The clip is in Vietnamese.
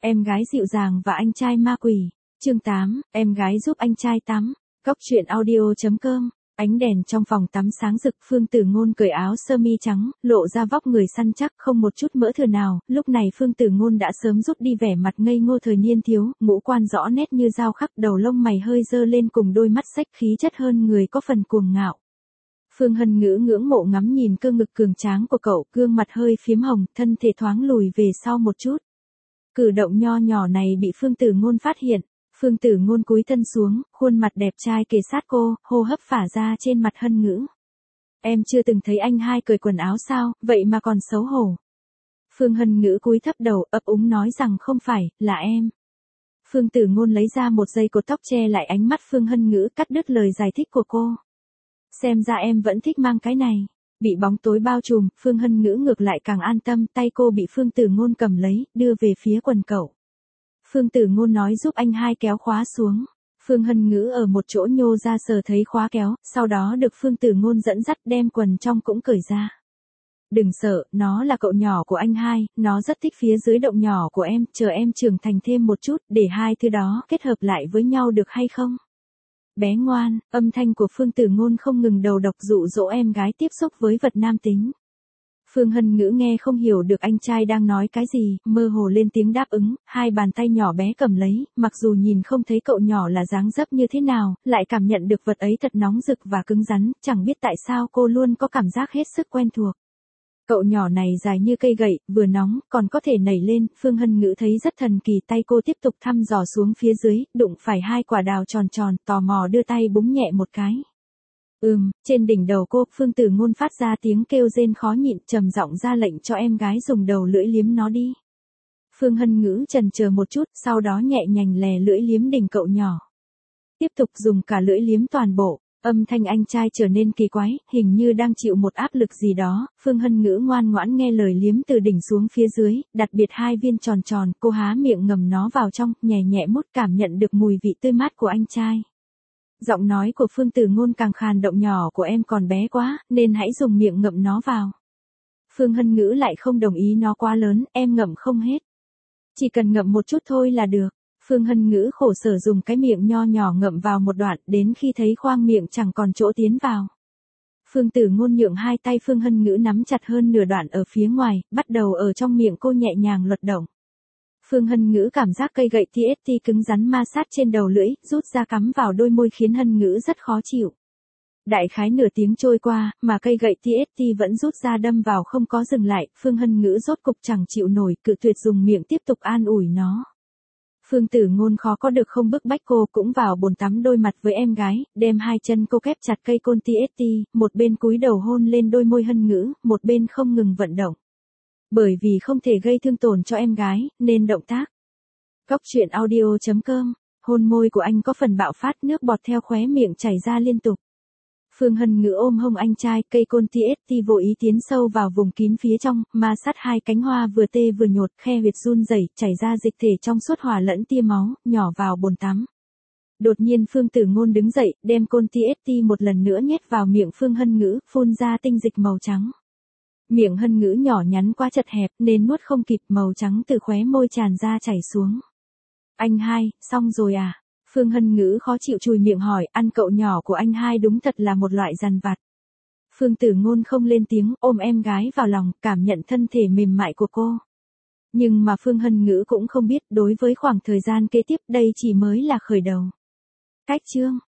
Em gái dịu dàng và anh trai ma quỷ. Chương 8, em gái giúp anh trai tắm. Góc truyện audio.com. Ánh đèn trong phòng tắm sáng rực, Phương Tử Ngôn cởi áo sơ mi trắng, lộ ra vóc người săn chắc, không một chút mỡ thừa nào. Lúc này Phương Tử Ngôn đã sớm rút đi vẻ mặt ngây ngô thời niên thiếu, ngũ quan rõ nét như dao khắc, đầu lông mày hơi dơ lên cùng đôi mắt xếch khí chất hơn người có phần cuồng ngạo. Phương Hân Ngữ ngưỡng mộ ngắm nhìn cơ ngực cường tráng của cậu, gương mặt hơi phím hồng, thân thể thoáng lùi về sau một chút. Cử động nho nhỏ này bị Phương Tử Ngôn phát hiện. Phương Tử Ngôn cúi thân xuống, khuôn mặt đẹp trai kề sát cô, hô hấp phả ra trên mặt Hân Ngữ. Em chưa từng thấy anh hai cởi quần áo sao, vậy mà còn xấu hổ. Phương Hân Ngữ cúi thấp đầu, ấp úng nói rằng không phải, là em. Phương Tử Ngôn lấy ra một dây cột tóc che lại ánh mắt Phương Hân Ngữ, cắt đứt lời giải thích của cô. Xem ra em vẫn thích mang cái này. Bị bóng tối bao trùm, Phương Hân Ngữ ngược lại càng an tâm, tay cô bị Phương Tử Ngôn cầm lấy, đưa về phía quần cậu. Phương Tử Ngôn nói giúp anh hai kéo khóa xuống. Phương Hân Ngữ ở một chỗ nhô ra sờ thấy khóa kéo, sau đó được Phương Tử Ngôn dẫn dắt đem quần trong cũng cởi ra. Đừng sợ, nó là cậu nhỏ của anh hai, nó rất thích phía dưới động nhỏ của em, chờ em trưởng thành thêm một chút, để hai thứ đó kết hợp lại với nhau được hay không? Bé ngoan, âm thanh của Phương Tử Ngôn không ngừng đầu độc dụ dỗ em gái tiếp xúc với vật nam tính. Phương Hân Ngữ nghe không hiểu được anh trai đang nói cái gì, mơ hồ lên tiếng đáp ứng, hai bàn tay nhỏ bé cầm lấy, mặc dù nhìn không thấy cậu nhỏ là dáng dấp như thế nào, lại cảm nhận được vật ấy thật nóng rực và cứng rắn, chẳng biết tại sao cô luôn có cảm giác hết sức quen thuộc. Cậu nhỏ này dài như cây gậy, vừa nóng, còn có thể nảy lên, Phương Hân Ngữ thấy rất thần kỳ, tay cô tiếp tục thăm dò xuống phía dưới, đụng phải hai quả đào tròn tròn, tò mò đưa tay búng nhẹ một cái. Trên đỉnh đầu cô, Phương Tử Ngôn phát ra tiếng kêu rên khó nhịn, trầm giọng ra lệnh cho em gái dùng đầu lưỡi liếm nó đi. Phương Hân Ngữ chần chờ một chút, sau đó nhẹ nhàng lè lưỡi liếm đỉnh cậu nhỏ. Tiếp tục dùng cả lưỡi liếm toàn bộ. Âm thanh anh trai trở nên kỳ quái, hình như đang chịu một áp lực gì đó. Phương Hân Ngữ ngoan ngoãn nghe lời liếm từ đỉnh xuống phía dưới, đặc biệt hai viên tròn tròn, cô há miệng ngầm nó vào trong, nhẹ nhẹ mút cảm nhận được mùi vị tươi mát của anh trai. Giọng nói của Phương Tử Ngôn càng khàn, động nhỏ của em còn bé quá, nên hãy dùng miệng ngậm nó vào. Phương Hân Ngữ lại không đồng ý, nó quá lớn, em ngậm không hết. Chỉ cần ngậm một chút thôi là được. Phương Hân Ngữ khổ sở dùng cái miệng nho nhỏ ngậm vào một đoạn, đến khi thấy khoang miệng chẳng còn chỗ tiến vào. Phương Tử Ngôn nhượng hai tay Phương Hân Ngữ nắm chặt hơn nửa đoạn ở phía ngoài, bắt đầu ở trong miệng cô nhẹ nhàng luật động. Phương Hân Ngữ cảm giác cây gậy TST cứng rắn ma sát trên đầu lưỡi, rút ra cắm vào đôi môi khiến Hân Ngữ rất khó chịu. Đại khái nửa tiếng trôi qua, mà cây gậy TST vẫn rút ra đâm vào không có dừng lại, Phương Hân Ngữ rốt cục chẳng chịu nổi, cự tuyệt dùng miệng tiếp tục an ủi nó. Phương Tử Ngôn khó có được không bức bách cô, cũng vào bồn tắm đôi mặt với em gái, đem hai chân cô kép chặt cây côn TST, một bên cúi đầu hôn lên đôi môi Hân Ngữ, một bên không ngừng vận động. Bởi vì không thể gây thương tổn cho em gái, nên động tác. Góc truyện audio.com, hôn môi của anh có phần bạo phát, nước bọt theo khóe miệng chảy ra liên tục. Phương Hân Ngữ ôm hông anh trai, cây côn TST vô ý tiến sâu vào vùng kín phía trong, ma sát hai cánh hoa vừa tê vừa nhột, khe huyệt run rẩy, chảy ra dịch thể trong suốt hòa lẫn tia máu, nhỏ vào bồn tắm. Đột nhiên Phương Tử Ngôn đứng dậy, đem côn TST một lần nữa nhét vào miệng Phương Hân Ngữ, phun ra tinh dịch màu trắng. Miệng Hân Ngữ nhỏ nhắn quá chật hẹp nên nuốt không kịp, màu trắng từ khóe môi tràn ra chảy xuống. Anh hai, xong rồi à? Phương Hân Ngữ khó chịu chùi miệng hỏi, ăn cậu nhỏ của anh hai đúng thật là một loại dằn vặt. Phương Tử Ngôn không lên tiếng, ôm em gái vào lòng, cảm nhận thân thể mềm mại của cô. Nhưng mà Phương Hân Ngữ cũng không biết, đối với khoảng thời gian kế tiếp đây chỉ mới là khởi đầu. Cách chương